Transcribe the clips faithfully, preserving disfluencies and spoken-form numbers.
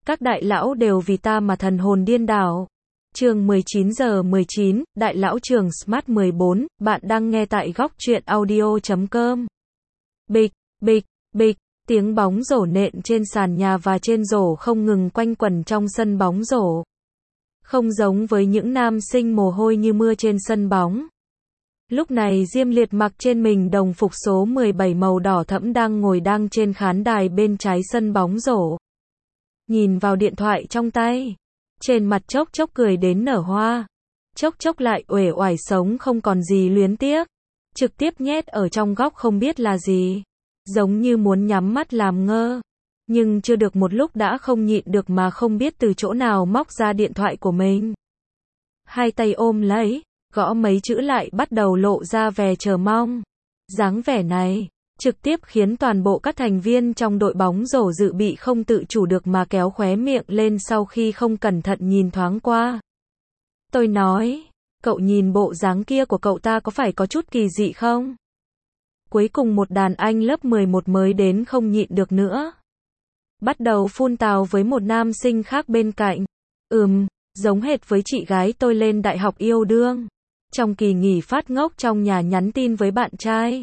Các đại lão đều vì ta mà thần hồn điên đảo. Chương mười chín giờ mười chín, Đại lão trường Smart mười bốn, bạn đang nghe tại góc truyện audio chấm com. Bịch, bịch, bịch, tiếng bóng rổ nện trên sàn nhà và trên rổ không ngừng quanh quẩn trong sân bóng rổ. Không giống với những nam sinh mồ hôi như mưa trên sân bóng. Lúc này Diêm Liệt mặc trên mình đồng phục số mười bảy màu đỏ thẫm đang ngồi đang trên khán đài bên trái sân bóng rổ. Nhìn vào điện thoại trong tay. Trên mặt chốc chốc cười đến nở hoa. Chốc chốc lại uể oải sống không còn gì luyến tiếc. Trực tiếp nhét ở trong góc không biết là gì. Giống như muốn nhắm mắt làm ngơ. Nhưng chưa được một lúc đã không nhịn được mà không biết từ chỗ nào móc ra điện thoại của mình. Hai tay ôm lấy, gõ mấy chữ lại bắt đầu lộ ra vẻ chờ mong. Dáng vẻ này, trực tiếp khiến toàn bộ các thành viên trong đội bóng rổ dự bị không tự chủ được mà kéo khóe miệng lên sau khi không cẩn thận nhìn thoáng qua. Tôi nói, cậu nhìn bộ dáng kia của cậu ta có phải có chút kỳ dị không? Cuối cùng một đàn anh lớp mười một mới đến không nhịn được nữa. Bắt đầu phun tào với một nam sinh khác bên cạnh. Ừm, giống hệt với chị gái tôi lên đại học yêu đương. Trong kỳ nghỉ phát ngốc trong nhà nhắn tin với bạn trai.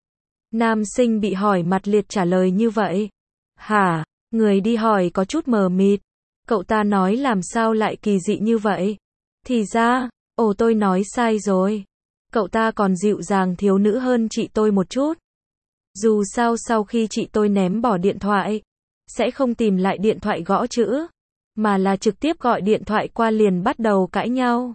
Nam sinh bị hỏi mặt liệt trả lời như vậy. Hả? Người đi hỏi có chút mờ mịt. Cậu ta nói làm sao lại kỳ dị như vậy? Thì ra, ồ tôi nói sai rồi. Cậu ta còn dịu dàng thiếu nữ hơn chị tôi một chút. Dù sao sau khi chị tôi ném bỏ điện thoại, sẽ không tìm lại điện thoại gõ chữ, mà là trực tiếp gọi điện thoại qua liền bắt đầu cãi nhau.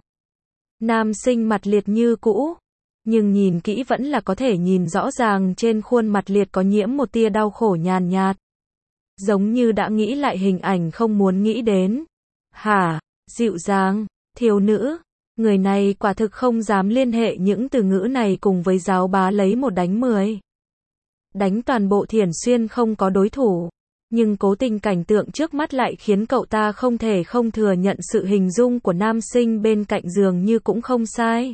Nam sinh mặt liệt như cũ, nhưng nhìn kỹ vẫn là có thể nhìn rõ ràng trên khuôn mặt liệt có nhiễm một tia đau khổ nhàn nhạt. Giống như đã nghĩ lại hình ảnh không muốn nghĩ đến. Hả? Dịu dàng, thiếu nữ. Người này quả thực không dám liên hệ những từ ngữ này cùng với giáo bá lấy một đánh mười. Đánh toàn bộ Thiển Xuyên không có đối thủ. Nhưng cố tình cảnh tượng trước mắt lại khiến cậu ta không thể không thừa nhận sự hình dung của nam sinh bên cạnh giường như cũng không sai.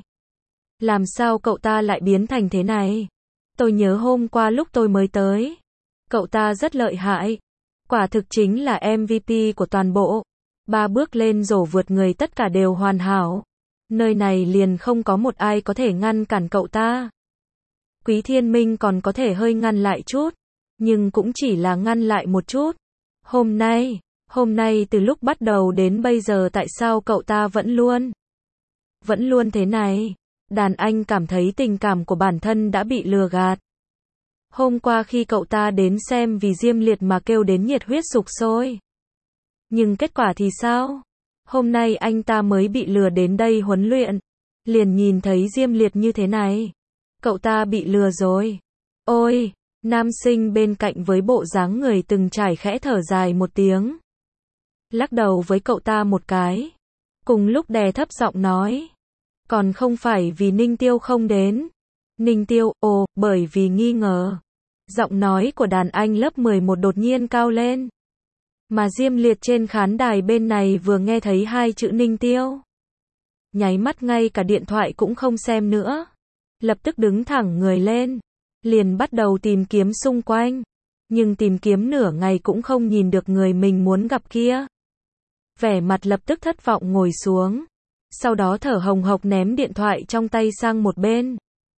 Làm sao cậu ta lại biến thành thế này? Tôi nhớ hôm qua lúc tôi mới tới. Cậu ta rất lợi hại. Quả thực chính là em vê pê của toàn bộ. Ba bước lên rổ vượt người tất cả đều hoàn hảo. Nơi này liền không có một ai có thể ngăn cản cậu ta. Quý Thiên Minh còn có thể hơi ngăn lại chút. Nhưng cũng chỉ là ngăn lại một chút. Hôm nay, hôm nay từ lúc bắt đầu đến bây giờ tại sao cậu ta vẫn luôn, vẫn luôn thế này? Đàn anh cảm thấy tình cảm của bản thân đã bị lừa gạt. Hôm qua khi cậu ta đến xem vì Diêm Liệt mà kêu đến nhiệt huyết sục sôi. Nhưng kết quả thì sao? Hôm nay anh ta mới bị lừa đến đây huấn luyện. Liền nhìn thấy Diêm Liệt như thế này. Cậu ta bị lừa rồi. Ôi! Nam sinh bên cạnh với bộ dáng người từng trải khẽ thở dài một tiếng. Lắc đầu với cậu ta một cái. Cùng lúc đè thấp giọng nói. Còn không phải vì Ninh Tiêu không đến. Ninh Tiêu, ồ, bởi vì nghi ngờ. Giọng nói của đàn anh lớp mười một đột nhiên cao lên. Mà Diêm Liệt trên khán đài bên này vừa nghe thấy hai chữ Ninh Tiêu. Nháy mắt ngay cả điện thoại cũng không xem nữa. Lập tức đứng thẳng người lên. Liền bắt đầu tìm kiếm xung quanh. Nhưng tìm kiếm nửa ngày cũng không nhìn được người mình muốn gặp kia. Vẻ mặt lập tức thất vọng ngồi xuống. Sau đó thở hồng hộc ném điện thoại trong tay sang một bên.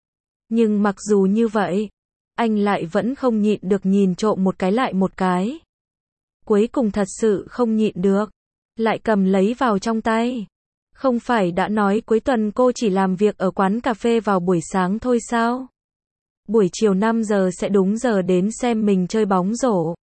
Nhưng mặc dù như vậy, anh lại vẫn không nhịn được nhìn trộm một cái lại một cái. Cuối cùng thật sự không nhịn được. Lại cầm lấy vào trong tay. Không phải đã nói cuối tuần cô chỉ làm việc ở quán cà phê vào buổi sáng thôi sao? Buổi chiều năm giờ sẽ đúng giờ đến xem mình chơi bóng rổ.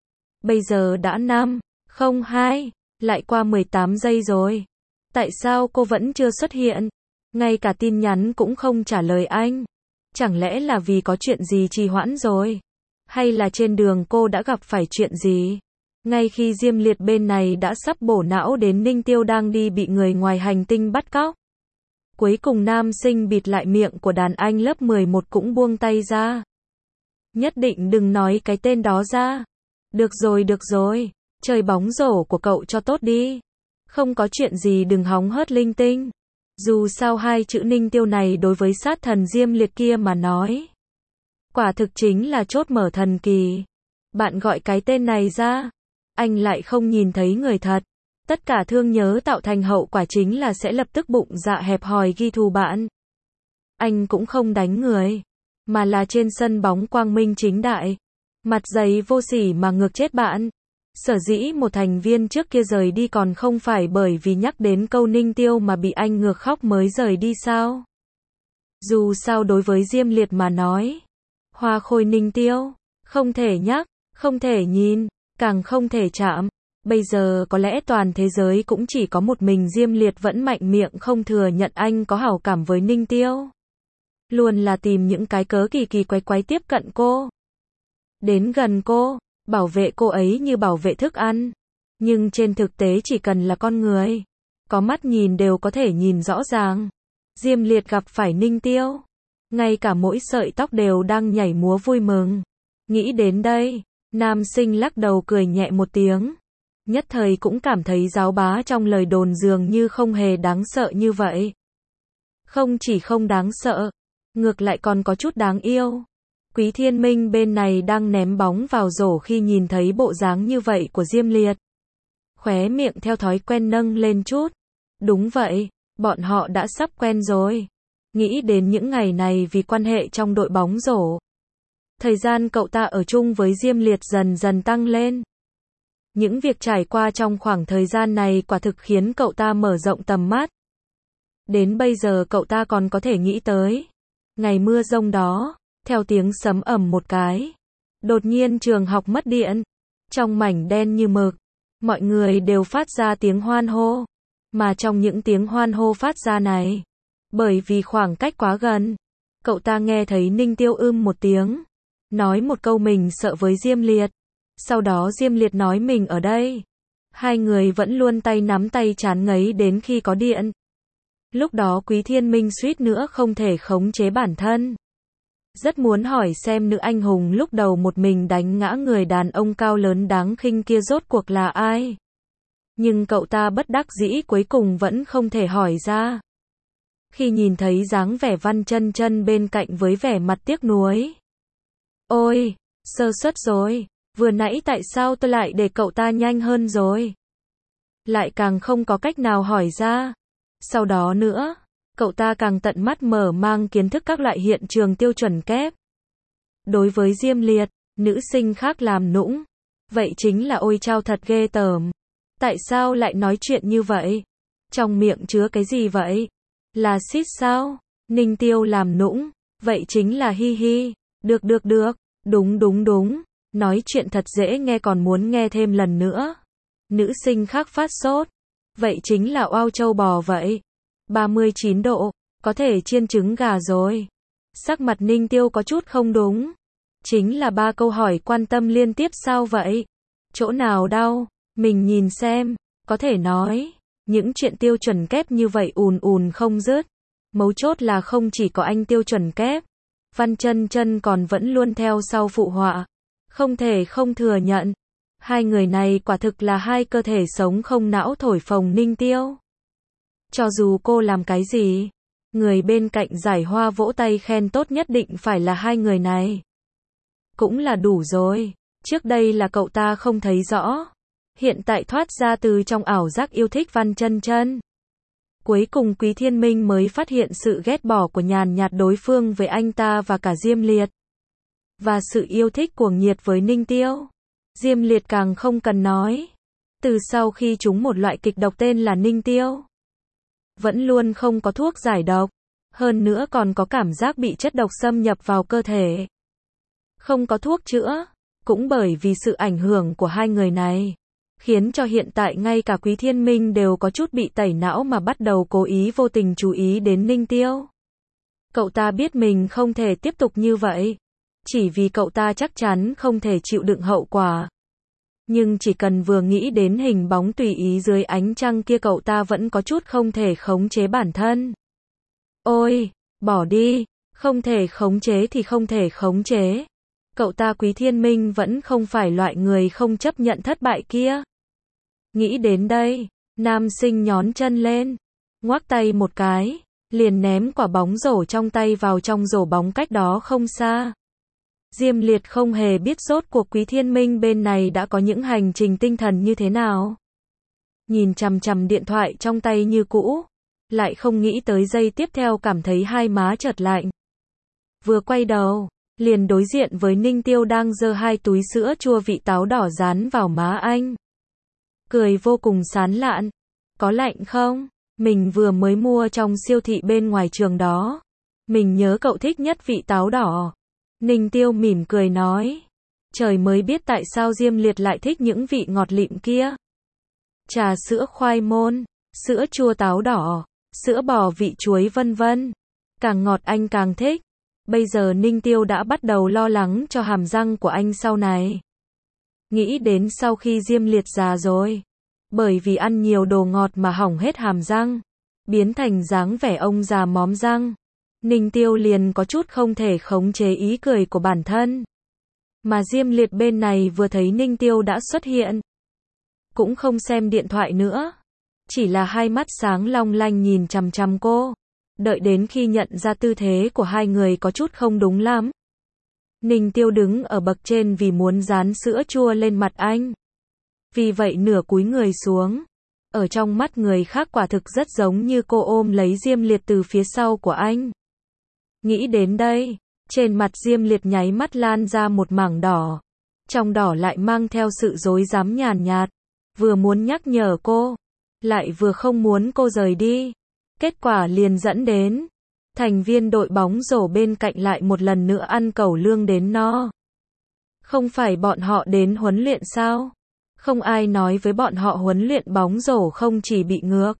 Bây giờ đã năm, không hai, lại qua mười tám giây rồi. Tại sao cô vẫn chưa xuất hiện? Ngay cả tin nhắn cũng không trả lời anh. Chẳng lẽ là vì có chuyện gì trì hoãn rồi? Hay là trên đường cô đã gặp phải chuyện gì? Ngay khi Diêm Liệt bên này đã sắp bổ não đến Ninh Tiêu đang đi bị người ngoài hành tinh bắt cóc. Cuối cùng nam sinh bịt lại miệng của đàn anh lớp mười một cũng buông tay ra. Nhất định đừng nói cái tên đó ra. Được rồi được rồi, chơi bóng rổ của cậu cho tốt đi. Không có chuyện gì đừng hóng hớt linh tinh. Dù sao hai chữ Ninh Tiêu này đối với sát thần Diêm Liệt kia mà nói. Quả thực chính là chốt mở thần kỳ. Bạn gọi cái tên này ra. anh lại không nhìn thấy người thật. Tất cả thương nhớ tạo thành hậu quả chính là sẽ lập tức bụng dạ hẹp hòi ghi thù bạn. Anh cũng không đánh người, mà là trên sân bóng quang minh chính đại. Mặt dày vô sỉ mà ngược chết bạn. Sở dĩ một thành viên trước kia rời đi còn không phải bởi vì nhắc đến câu Ninh Tiêu mà bị anh ngược khóc mới rời đi sao? Dù sao đối với Diêm Liệt mà nói, hoa khôi Ninh Tiêu, không thể nhắc, không thể nhìn, càng không thể chạm. Bây giờ có lẽ toàn thế giới cũng chỉ có một mình Diêm Liệt vẫn mạnh miệng không thừa nhận anh có hảo cảm với Ninh Tiêu. Luôn là tìm những cái cớ kỳ kỳ quái quái tiếp cận cô. Đến gần cô, bảo vệ cô ấy như bảo vệ thức ăn. Nhưng trên thực tế chỉ cần là con người, có mắt nhìn đều có thể nhìn rõ ràng. Diêm Liệt gặp phải Ninh Tiêu, ngay cả mỗi sợi tóc đều đang nhảy múa vui mừng. Nghĩ đến đây, nam sinh lắc đầu cười nhẹ một tiếng. Nhất thời cũng cảm thấy giáo bá trong lời đồn dường như không hề đáng sợ như vậy. Không chỉ không đáng sợ, ngược lại còn có chút đáng yêu. Quý Thiên Minh bên này đang ném bóng vào rổ khi nhìn thấy bộ dáng như vậy của Diêm Liệt. Khóe miệng theo thói quen nâng lên chút. Đúng vậy, bọn họ đã sắp quen rồi. Nghĩ đến những ngày này vì quan hệ trong đội bóng rổ. Thời gian cậu ta ở chung với Diêm Liệt dần dần tăng lên. Những việc trải qua trong khoảng thời gian này quả thực khiến cậu ta mở rộng tầm mắt. Đến bây giờ cậu ta còn có thể nghĩ tới ngày mưa giông đó, theo tiếng sấm ầm một cái. Đột nhiên trường học mất điện. Trong mảnh đen như mực, mọi người đều phát ra tiếng hoan hô. Mà trong những tiếng hoan hô phát ra này, bởi vì khoảng cách quá gần, cậu ta nghe thấy Ninh Tiêu ưm một tiếng, nói một câu mình sợ với Diêm Liệt. Sau đó Diêm Liệt nói mình ở đây. Hai người vẫn luôn tay nắm tay chán ngấy đến khi có điện. Lúc đó Quý Thiên Minh suýt nữa không thể khống chế bản thân. Rất muốn hỏi xem nữ anh hùng lúc đầu một mình đánh ngã người đàn ông cao lớn đáng khinh kia rốt cuộc là ai. Nhưng cậu ta bất đắc dĩ cuối cùng vẫn không thể hỏi ra. Khi nhìn thấy dáng vẻ Văn Chân Chân bên cạnh với vẻ mặt tiếc nuối. Ôi, sơ suất rồi, vừa nãy tại sao tôi lại để cậu ta nhanh hơn rồi. Lại càng không có cách nào hỏi ra. Sau đó nữa, cậu ta càng tận mắt mở mang kiến thức các loại hiện trường tiêu chuẩn kép. Đối với Diêm Liệt, nữ sinh khác làm nũng. Vậy chính là ôi chao thật ghê tởm. Tại sao lại nói chuyện như vậy? Trong miệng chứa cái gì vậy? Là xít sao? Ninh Tiêu làm nũng. Vậy chính là hi hi. Được được được. Đúng đúng đúng. Nói chuyện thật dễ nghe còn muốn nghe thêm lần nữa. Nữ sinh khác phát sốt. Vậy chính là oao trâu bò vậy. ba mươi chín độ. Có thể chiên trứng gà rồi. Sắc mặt Ninh Tiêu có chút không đúng. Chính là ba câu hỏi quan tâm liên tiếp sao vậy? Chỗ nào đau? Mình nhìn xem. Có thể nói. Những chuyện tiêu chuẩn kép như vậy ùn ùn không dứt. Mấu chốt là không chỉ có anh tiêu chuẩn kép. Văn Chân Chân còn vẫn luôn theo sau phụ họa. Không thể không thừa nhận. Hai người này quả thực là hai cơ thể sống không não thổi phồng Ninh Tiêu. Cho dù cô làm cái gì, người bên cạnh giải hoa vỗ tay khen tốt nhất định phải là hai người này. Cũng là đủ rồi. Trước đây là cậu ta không thấy rõ. Hiện tại thoát ra từ trong ảo giác yêu thích Văn Chân Chân. Cuối cùng Quý Thiên Minh mới phát hiện sự ghét bỏ của nhàn nhạt đối phương với anh ta và cả Diêm Liệt. Và sự yêu thích cuồng nhiệt với Ninh Tiêu. Diêm Liệt càng không cần nói. Từ sau khi trúng một loại kịch độc tên là Ninh Tiêu, vẫn luôn không có thuốc giải độc. Hơn nữa còn có cảm giác bị chất độc xâm nhập vào cơ thể. Không có thuốc chữa. Cũng bởi vì sự ảnh hưởng của hai người này, khiến cho hiện tại ngay cả Quý Thiên Minh đều có chút bị tẩy não mà bắt đầu cố ý vô tình chú ý đến Ninh Tiêu. Cậu ta biết mình không thể tiếp tục như vậy. Chỉ vì cậu ta chắc chắn không thể chịu đựng hậu quả. Nhưng chỉ cần vừa nghĩ đến hình bóng tùy ý dưới ánh trăng kia cậu ta vẫn có chút không thể khống chế bản thân. Ôi, bỏ đi, không thể khống chế thì không thể khống chế. Cậu ta Quý Thiên Minh vẫn không phải loại người không chấp nhận thất bại kia. Nghĩ đến đây, nam sinh nhón chân lên, ngoắc tay một cái, liền ném quả bóng rổ trong tay vào trong rổ bóng cách đó không xa. Diêm Liệt không hề biết rốt cuộc Quý Thiên Minh bên này đã có những hành trình tinh thần như thế nào. Nhìn chằm chằm điện thoại trong tay như cũ, lại không nghĩ tới giây tiếp theo cảm thấy hai má chợt lạnh. Vừa quay đầu, liền đối diện với Ninh Tiêu đang giơ hai túi sữa chua vị táo đỏ dán vào má anh. Cười vô cùng sán lạn. Có lạnh không? Mình vừa mới mua trong siêu thị bên ngoài trường đó. Mình nhớ cậu thích nhất vị táo đỏ. Ninh Tiêu mỉm cười nói. Trời mới biết tại sao Diêm Liệt lại thích những vị ngọt lịm kia. Trà sữa khoai môn, sữa chua táo đỏ, sữa bò vị chuối vân vân. Càng ngọt anh càng thích. Bây giờ Ninh Tiêu đã bắt đầu lo lắng cho hàm răng của anh sau này. Nghĩ đến sau khi Diêm Liệt già rồi, bởi vì ăn nhiều đồ ngọt mà hỏng hết hàm răng, biến thành dáng vẻ ông già móm răng, Ninh Tiêu liền có chút không thể khống chế ý cười của bản thân. Mà Diêm Liệt bên này vừa thấy Ninh Tiêu đã xuất hiện, cũng không xem điện thoại nữa, chỉ là hai mắt sáng long lanh nhìn chằm chằm cô. Đợi đến khi nhận ra tư thế của hai người có chút không đúng lắm, Ninh Tiêu đứng ở bậc trên vì muốn dán sữa chua lên mặt anh. Vì vậy nửa cúi người xuống. Ở trong mắt người khác quả thực rất giống như cô ôm lấy Diêm Liệt từ phía sau của anh. Nghĩ đến đây, trên mặt Diêm Liệt nháy mắt lan ra một mảng đỏ. Trong đỏ lại mang theo sự dối dám nhàn nhạt. Vừa muốn nhắc nhở cô, lại vừa không muốn cô rời đi. Kết quả liền dẫn đến thành viên đội bóng rổ bên cạnh lại một lần nữa ăn cẩu lương đến no. Không phải bọn họ đến huấn luyện sao? Không ai nói với bọn họ huấn luyện bóng rổ không chỉ bị ngược,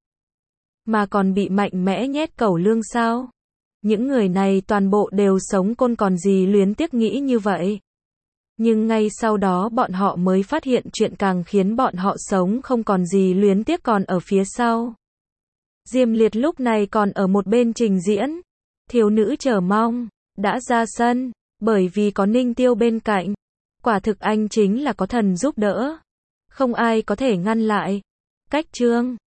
mà còn bị mạnh mẽ nhét cẩu lương sao? Những người này toàn bộ đều sống côn còn gì luyến tiếc nghĩ như vậy. Nhưng ngay sau đó bọn họ mới phát hiện chuyện càng khiến bọn họ sống không còn gì luyến tiếc còn ở phía sau. Diêm Liệt lúc này còn ở một bên trình diễn. Thiếu nữ chờ mong, đã ra sân, bởi vì có Ninh Tiêu bên cạnh. Quả thực anh chính là có thần giúp đỡ. Không ai có thể ngăn lại. Cách chương